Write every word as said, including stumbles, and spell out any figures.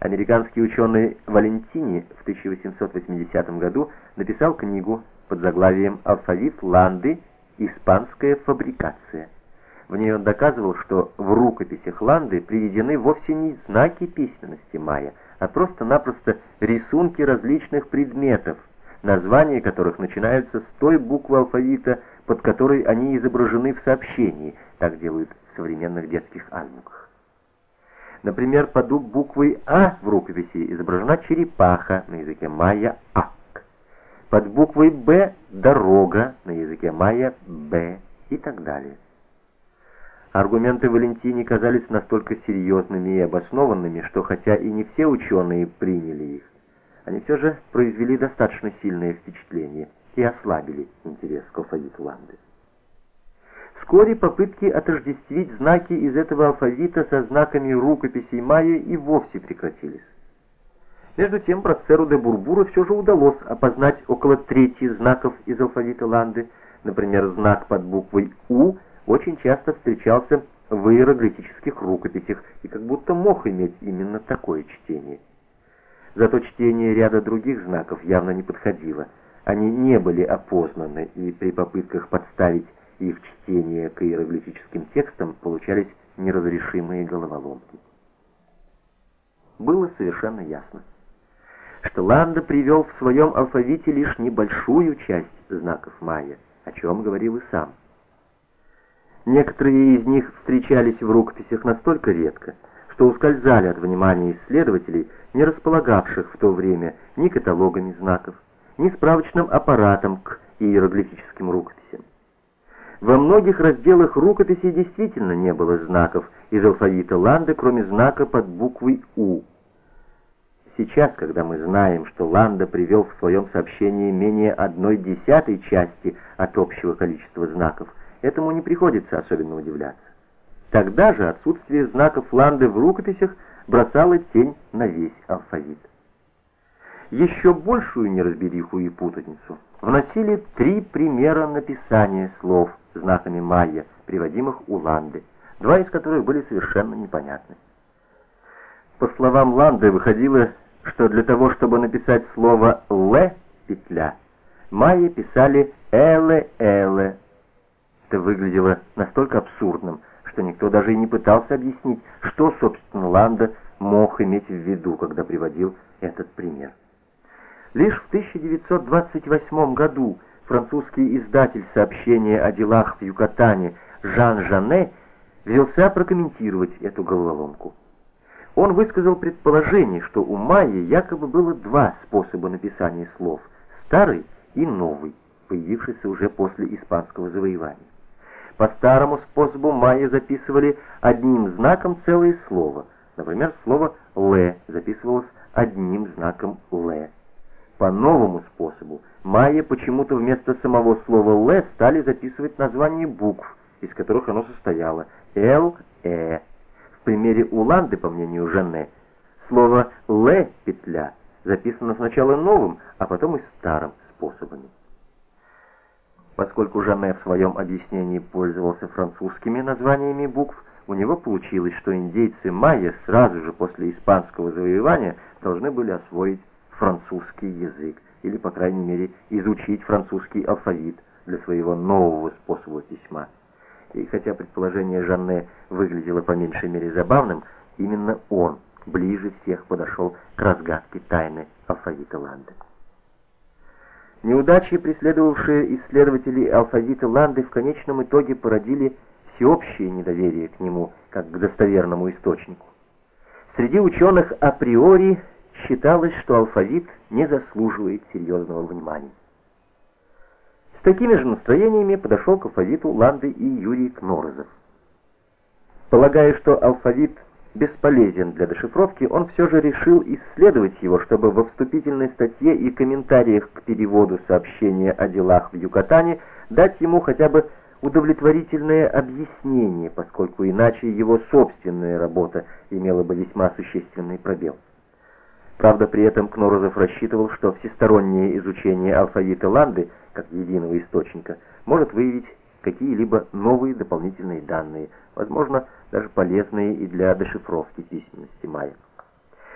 Американский ученый Валентини в тысяча восемьсот восьмидесятом году написал книгу под заглавием «Алфавит Ланды. Испанская фабрикация». В ней он доказывал, что в рукописях Ланды приведены вовсе не знаки письменности майя, а просто-напросто рисунки различных предметов, названия которых начинаются с той буквы алфавита, под которой они изображены в сообщении. Так делают в современных детских азбуках. Например, под буквой «А» в рукописи изображена черепаха, на языке майя «ак». Под буквой «Б» — дорога, на языке майя «Б» и так далее. Аргументы Валентини казались настолько серьезными и обоснованными, что хотя и не все ученые приняли их, они все же произвели достаточно сильное впечатление и ослабили интерес к алфавиту Ланды. Вскоре попытки отождествить знаки из этого алфавита со знаками рукописей майя и вовсе прекратились. Между тем, Процеру де Бурбура все же удалось опознать около трети знаков из алфавита Ланды. Например, знак под буквой «У» очень часто встречался в иероглифических рукописях и как будто мог иметь именно такое чтение. Зато чтение ряда других знаков явно не подходило. Они не были опознаны, и при попытках подставить их чтение к иероглифическим текстам получались неразрешимые головоломки. Было совершенно ясно, что Ланда привел в своем алфавите лишь небольшую часть знаков майя, о чем говорил и сам. Некоторые из них встречались в рукописях настолько редко, что ускользали от внимания исследователей, не располагавших в то время ни каталогами знаков, ни справочным аппаратом к иероглифическим рукописям. Во многих разделах рукописей действительно не было знаков из алфавита Ланды, кроме знака под буквой «У». Сейчас, когда мы знаем, что Ланда привел в своем сообщении менее одной десятой части от общего количества знаков, этому не приходится особенно удивляться. Тогда же отсутствие знаков Ланды в рукописях бросало тень на весь алфавит. Еще большую неразбериху и путаницу вносили три примера написания слов знаками майя, приводимых у Ланды, два из которых были совершенно непонятны. По словам Ланды выходило, что для того, чтобы написать слово «л» петля, майя писали «эле-эле». Это выглядело настолько абсурдным, что никто даже и не пытался объяснить, что, собственно, Ланда мог иметь в виду, когда приводил этот пример. Лишь в тысяча девятьсот двадцать восьмом году французский издатель сообщения о делах в Юкатане Жан Жанне взялся прокомментировать эту головоломку. Он высказал предположение, что у майя якобы было два способа написания слов – старый и новый, появившийся уже после испанского завоевания. По старому способу майя записывали одним знаком целое слово. Например, слово «ле» записывалось одним знаком «ле». По новому способу майя почему-то вместо самого слова «ле» стали записывать названия букв, из которых оно состояло – «л», «э». В примере у Ланды, по мнению Жанне, слово «ле» петля записано сначала новым, а потом и старым способами. Поскольку Жанне в своем объяснении пользовался французскими названиями букв, у него получилось, что индейцы майя сразу же после испанского завоевания должны были освоить французский язык, или, по крайней мере, изучить французский алфавит для своего нового способа письма. И хотя предположение Жанне выглядело по меньшей мере забавным, именно он ближе всех подошел к разгадке тайны алфавита Ланды. Неудачи, преследовавшие исследователей алфавита Ланды, в конечном итоге породили всеобщее недоверие к нему, как к достоверному источнику. Среди ученых априори считалось, что алфавит не заслуживает серьезного внимания. С такими же настроениями подошел к алфавиту Ланды и Юрий Кнорозов. Полагая, что алфавит бесполезен для дешифровки, он все же решил исследовать его, чтобы во вступительной статье и комментариях к переводу сообщения о делах в Юкатане дать ему хотя бы удовлетворительное объяснение, поскольку иначе его собственная работа имела бы весьма существенный пробел. Правда, при этом Кнорозов рассчитывал, что всестороннее изучение алфавита Ланды, как единого источника, может выявить какие-либо новые дополнительные данные, возможно, даже полезные и для дешифровки письменности майя.